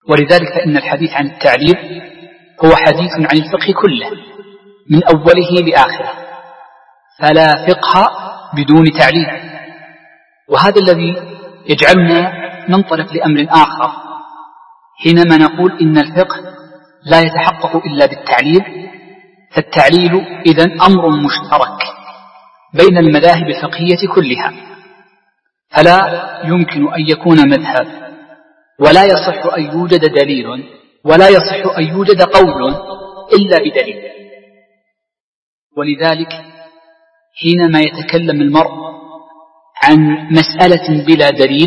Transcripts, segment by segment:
ولذلك فإن الحديث عن التعليل هو حديث عن الفقه كله من أوله لآخره، فلا فقه بدون تعليل. وهذا الذي يجعلنا ننطلق لأمر آخر حينما نقول إن الفقه لا يتحقق إلا بالتعليل. فالتعليل إذن أمر مشترك بين المذاهب الفقهية كلها، فلا يمكن أن يكون مذهب ولا يصح أن يوجد دليل ولا يصح أن يوجد قول إلا بدليل. ولذلك حينما يتكلم المرء عن مسألة بلا دليل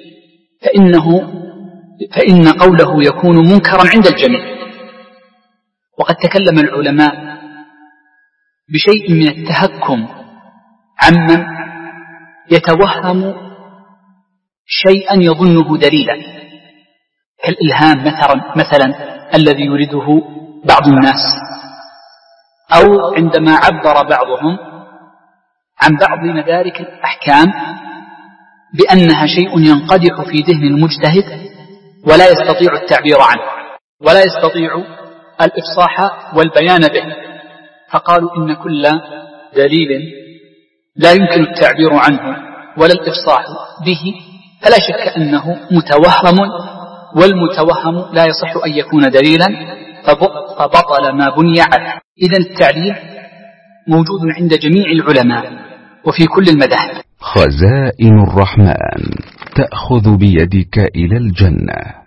فإن قوله يكون منكرا عند الجميع. وقد تكلم العلماء بشيء من التهكم عمن يتوهم شيئا يظنه دليلا، كالإلهام مثلا الذي يريده بعض الناس، أو عندما عبر بعضهم عن بعض مدارك الأحكام بأنها شيء ينقدح في ذهن المجتهد ولا يستطيع التعبير عنه ولا يستطيع الإفصاح والبيان به، فقالوا إن كل دليل لا يمكن التعبير عنه ولا الإفصاح به فلا شك أنه متوهم، والمتوهم لا يصح أن يكون دليلا، فبطل ما بني عليه. إذن التعليل موجود عند جميع العلماء وفي كل المذاهب. خزائن الرحمن تأخذ بيدك إلى الجنة.